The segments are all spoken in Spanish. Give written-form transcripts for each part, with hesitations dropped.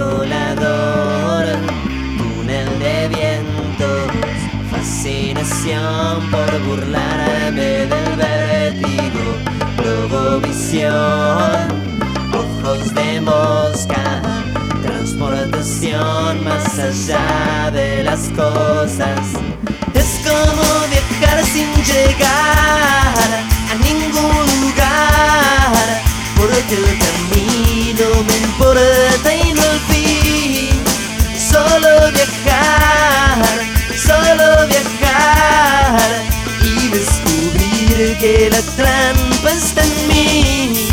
volador, túnel de vientos, fascinación por burlarme del vértigo, globovisión, ojos de mosca, transportación más allá de las cosas. Es como viajar sin llegar a ningún lugar, porque el camino me importa y no el fin. Solo viajar y descubrir que la trampa está en mí.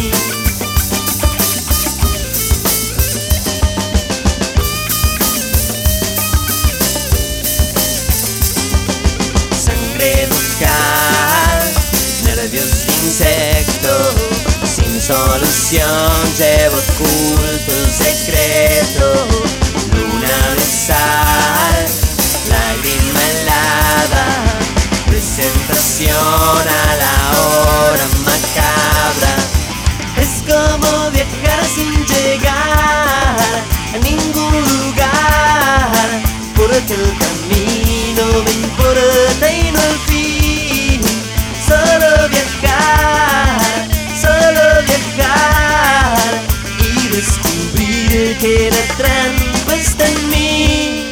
Sangre local, nervios de insecto, sin solución llevo oculto el secreto. Luna de sal, lágrima helada, presentación a la hora macabra. Es como viajar sin llegar a ningún lugar, porque el camino me importa y no el fin. Solo viajar y descubrir que la trampa está en mí.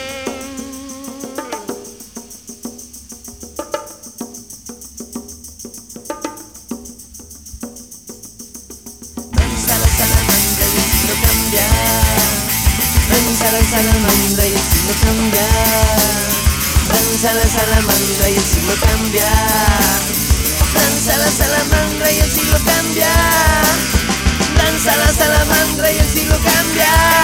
Danza la salamandra y el cielo cambia. Danza la salamandra y el cielo cambia. Danza la salamandra y el cielo cambia. Danza la salamandra y el cielo cambia. Danza la salamandra y el cielo cambia.